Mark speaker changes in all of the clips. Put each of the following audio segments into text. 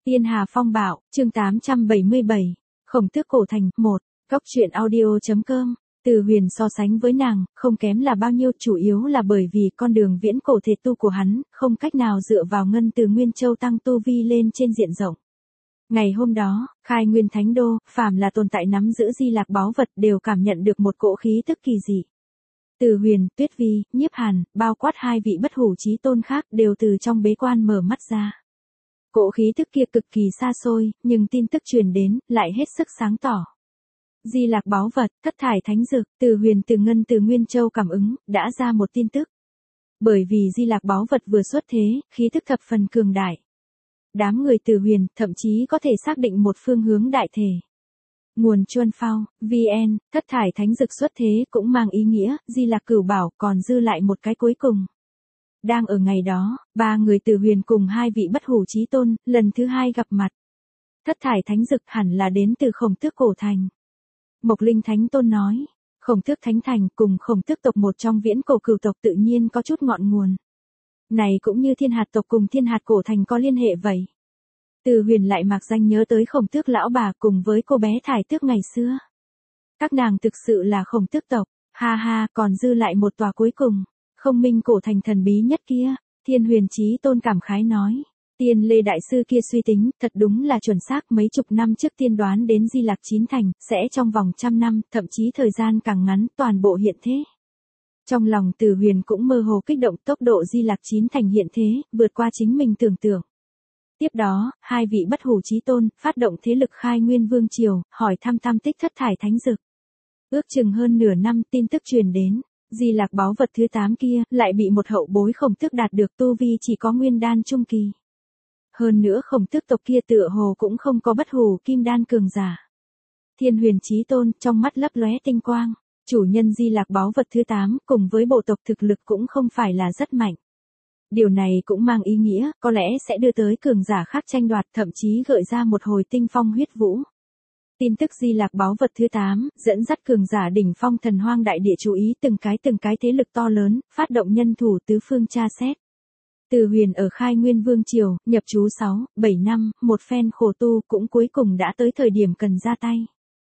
Speaker 1: Tiên Hà Phong Bạo, chương 877, Khổng Tước Cổ Thành, 1, Góc truyện audio.com. Từ Huyền so sánh với nàng, không kém là bao nhiêu, chủ yếu là bởi vì con đường viễn cổ thể tu của hắn, không cách nào dựa vào ngân từ Nguyên Châu tăng tu vi lên trên diện rộng. Ngày hôm đó, khai nguyên thánh đô, phàm là tồn tại nắm giữ di lạc báu vật đều cảm nhận được một cỗ khí tức kỳ dị. Từ Huyền, Tuyết Vi, Nhiếp Hàn, bao quát hai vị bất hủ chí tôn khác đều từ trong bế quan mở mắt ra. Cỗ khí tức kia cực kỳ xa xôi, nhưng tin tức truyền đến, lại hết sức sáng tỏ. Di lạc báu vật, thất thải thánh dược, Từ Huyền từ ngân từ Nguyên Châu cảm ứng, đã ra một tin tức. Bởi vì di lạc báu vật vừa xuất thế, khí tức thập phần cường đại. Đám người Từ Huyền, thậm chí có thể xác định một phương hướng đại thể. Nguồn Chuân Phao, VN, thất thải thánh dược xuất thế cũng mang ý nghĩa, di lạc cửu bảo còn dư lại một cái cuối cùng. Đang ở ngày đó, ba người Từ Huyền cùng hai vị bất hủ chí tôn, lần thứ hai gặp mặt. Thất thải thánh dược hẳn là đến từ Khổng Tước Cổ Thành. Mộc Linh Thánh Tôn nói, Khổng Tước Thánh Thành cùng Khổng Tước tộc một trong viễn cổ cửu tộc tự nhiên có chút ngọn nguồn. Này cũng như Thiên Hạt tộc cùng Thiên Hạt Cổ Thành có liên hệ vậy. Từ Huyền lại mạc danh nhớ tới Khổng Tước lão bà cùng với cô bé Thải Tước ngày xưa. Các nàng thực sự là Khổng Tước tộc, ha ha, còn dư lại một tòa cuối cùng, Không Minh Cổ Thành thần bí nhất kia, Thiên Huyền Chí Tôn cảm khái nói. Tiên Lê Đại Sư kia suy tính, thật đúng là chuẩn xác, mấy chục năm trước tiên đoán đến Di Lạc Chín Thành, sẽ trong vòng 100 năm, thậm chí thời gian càng ngắn, toàn bộ hiện thế. Trong lòng Từ Huyền cũng mơ hồ kích động, tốc độ Di Lạc Chín Thành hiện thế, vượt qua chính mình tưởng tượng. Tiếp đó, hai vị bất hủ chí tôn, phát động thế lực khai nguyên vương triều, hỏi thăm tam tích thất thải thánh dược. Ước chừng hơn nửa năm, tin tức truyền đến, Di Lạc báu vật thứ 8 kia, lại bị một hậu bối Khổng Tước đạt được tu vi chỉ có nguyên đan trung kỳ. Hơn nữa Khổng Tước tộc kia tựa hồ cũng không có bất hủ kim đan cường giả. Thiên Huyền Chí Tôn, trong mắt lấp lóe tinh quang, chủ nhân Di Lạc báu vật thứ 8, cùng với bộ tộc thực lực cũng không phải là rất mạnh. Điều này cũng mang ý nghĩa, có lẽ sẽ đưa tới cường giả khác tranh đoạt, thậm chí gợi ra một hồi tinh phong huyết vũ. Tin tức Di Lạc báu vật thứ 8, dẫn dắt cường giả đỉnh phong thần hoang đại địa chú ý từng cái thế lực to lớn, phát động nhân thủ tứ phương tra xét. Từ Huyền ở khai nguyên vương triều, nhập trú 6, 7 năm, một phen khổ tu cũng cuối cùng đã tới thời điểm cần ra tay.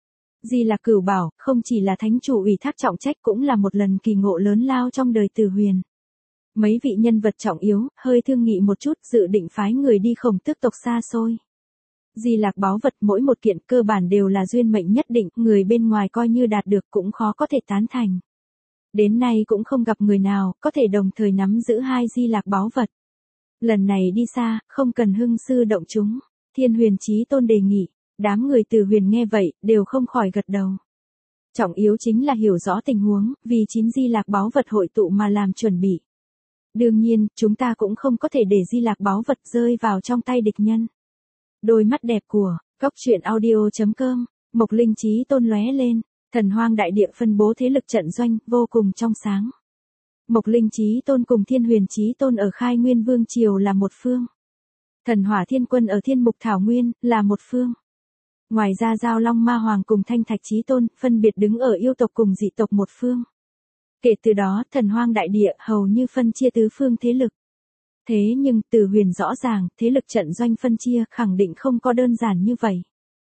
Speaker 1: Di Lạc cửu bảo, không chỉ là thánh chủ ủy thác trọng trách cũng là một lần kỳ ngộ lớn lao trong đời Từ Huyền. Mấy vị nhân vật trọng yếu, hơi thương nghị một chút, dự định phái người đi Khổng Tước tộc xa xôi. Di Lạc báu vật mỗi một kiện cơ bản đều là duyên mệnh nhất định, người bên ngoài coi như đạt được cũng khó có thể tán thành. Đến nay cũng không gặp người nào, có thể đồng thời nắm giữ hai Di Lạc báu vật. Lần này đi xa, không cần hưng sư động chúng, Thiên Huyền Chí Tôn đề nghị, đám người Từ Huyền nghe vậy, đều không khỏi gật đầu. Trọng yếu chính là hiểu rõ tình huống, vì 9 Di Lạc báu vật hội tụ mà làm chuẩn bị. Đương nhiên, chúng ta cũng không có thể để Di Lạc báu vật rơi vào trong tay địch nhân. Đôi mắt đẹp của, Góc truyện audio.com, Mộc Linh Chí Tôn lóe lên, thần hoang đại địa phân bố thế lực trận doanh, vô cùng trong sáng. Mộc Linh Chí Tôn cùng Thiên Huyền Chí Tôn ở khai nguyên vương triều là một phương. Thần Hỏa Thiên Quân ở Thiên Mục Thảo Nguyên, là một phương. Ngoài ra Giao Long Ma Hoàng cùng Thanh Thạch Chí Tôn, phân biệt đứng ở yêu tộc cùng dị tộc một phương. Kể từ đó, thần hoang đại địa hầu như phân chia tứ phương thế lực. Thế nhưng, Từ Huyền rõ ràng, thế lực trận doanh phân chia khẳng định không có đơn giản như vậy.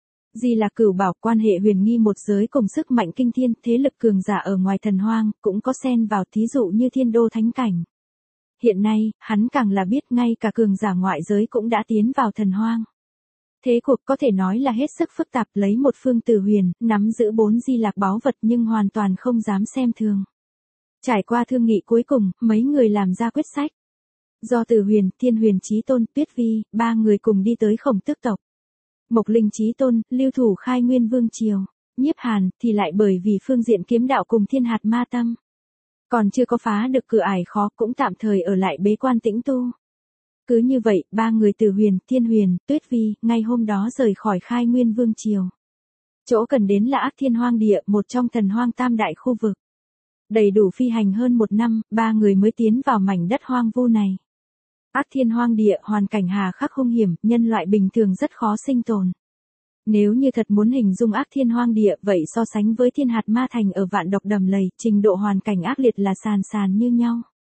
Speaker 1: Di Lạc cửu bảo, quan hệ huyền nghi một giới cùng sức mạnh kinh thiên, thế lực cường giả ở ngoài thần hoang, cũng có xen vào, thí dụ như Thiên Đô Thánh Cảnh. Hiện nay, hắn càng là biết ngay cả cường giả ngoại giới cũng đã tiến vào thần hoang. Thế cuộc có thể nói là hết sức phức tạp, lấy một phương Từ Huyền, nắm giữ 4 Di Lạc báu vật nhưng hoàn toàn không dám xem thường. Trải qua thương nghị cuối cùng, mấy người làm ra quyết sách. Do Từ Huyền, Thiên Huyền Chí Tôn, Tuyết Vi, ba người cùng đi tới Khổng Tước tộc. Mộc Linh Chí Tôn, lưu thủ khai nguyên vương triều, Nhiếp Hàn, thì lại bởi vì phương diện kiếm đạo cùng Thiên Hạt ma tâm. Còn chưa có phá được cửa ải khó, cũng tạm thời ở lại bế quan tĩnh tu. Cứ như vậy, ba người Từ Huyền, Thiên Huyền, Tuyết Vi, ngay hôm đó rời khỏi khai nguyên vương triều. Chỗ cần đến là Ác Thiên Hoang Địa, một trong thần hoang tam đại khu vực. Đầy đủ phi hành hơn 1 năm, ba người mới tiến vào mảnh đất hoang vu này. Ác Thiên Hoang Địa, hoàn cảnh hà khắc hung hiểm, nhân loại bình thường rất khó sinh tồn. Nếu như thật muốn hình dung Ác Thiên Hoang Địa, vậy so sánh với Thiên Hạt Ma Thành ở Vạn Độc Đầm Lầy, trình độ hoàn cảnh ác liệt là sàn sàn như nhau.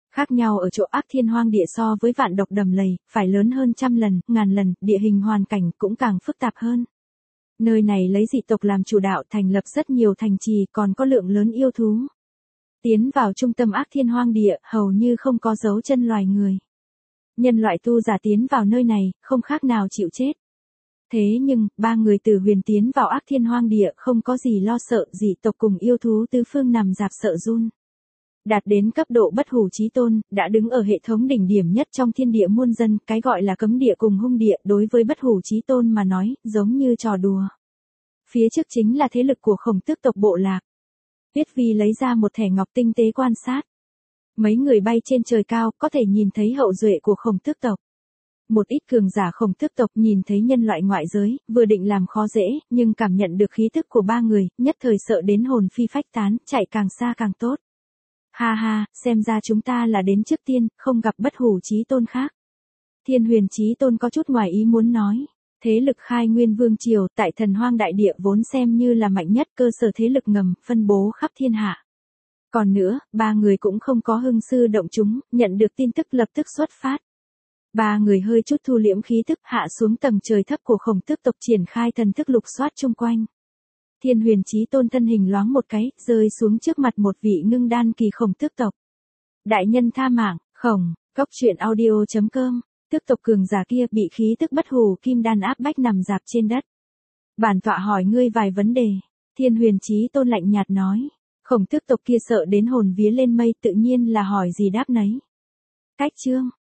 Speaker 1: Khác nhau ở chỗ Ác Thiên Hoang Địa so với Vạn Độc Đầm Lầy, phải lớn hơn trăm lần, ngàn lần, địa hình hoàn cảnh cũng càng phức tạp hơn. Nơi này lấy dị tộc làm chủ đạo, thành lập rất nhiều thành trì, còn có lượng lớn yêu thú. Tiến vào trung tâm Ác Thiên Hoang Địa, hầu như không có dấu chân loài người. Nhân loại tu giả tiến vào nơi này, không khác nào chịu chết. Thế nhưng, ba người từ Huyền tiến vào Ác Thiên Hoang Địa không có gì lo sợ, dị tộc cùng yêu thú tứ phương nằm dạp sợ run. Đạt đến cấp độ bất hủ chí tôn, đã đứng ở hệ thống đỉnh điểm nhất trong thiên địa muôn dân, cái gọi là cấm địa cùng hung địa đối với bất hủ chí tôn mà nói, giống như trò đùa. Phía trước chính là thế lực của Khổng Tước tộc bộ lạc. Viết Vi lấy ra một thẻ ngọc tinh tế quan sát. Mấy người bay trên trời cao, có thể nhìn thấy hậu duệ của Khổng Tước tộc. Một ít cường giả Khổng Tước tộc nhìn thấy nhân loại ngoại giới, vừa định làm khó dễ, nhưng cảm nhận được khí tức của ba người, nhất thời sợ đến hồn phi phách tán, chạy càng xa càng tốt. Ha ha, xem ra chúng ta là đến trước tiên, không gặp bất hủ chí tôn khác. Thiên Huyền chí tôn có chút ngoài ý muốn nói. Thế lực Khai Nguyên Vương Triều tại Thần Hoang Đại Địa vốn xem như là mạnh nhất, cơ sở thế lực ngầm, phân bố khắp thiên hạ. Còn nữa, ba người cũng không có hưng sư động chúng, nhận được tin tức lập tức xuất phát. Ba người hơi chút thu liễm khí thức, hạ xuống tầng trời thấp của Khổng Tước tộc, triển khai thần thức lục soát chung quanh. Thiên Huyền chí tôn thân hình loáng một cái, rơi xuống trước mặt một vị ngưng đan kỳ Khổng Tước tộc. Đại nhân tha mạng, Khổng, Cốc Truyện Audio.com. Tước tộc cường giả kia bị khí tức bất hủ kim đan áp bách nằm dạp trên đất. Bản tọa hỏi ngươi vài vấn đề. Thiên Huyền chí tôn lạnh nhạt nói. Khổng Tước tộc kia sợ đến hồn vía lên mây, tự nhiên là hỏi gì đáp nấy. Cách chương.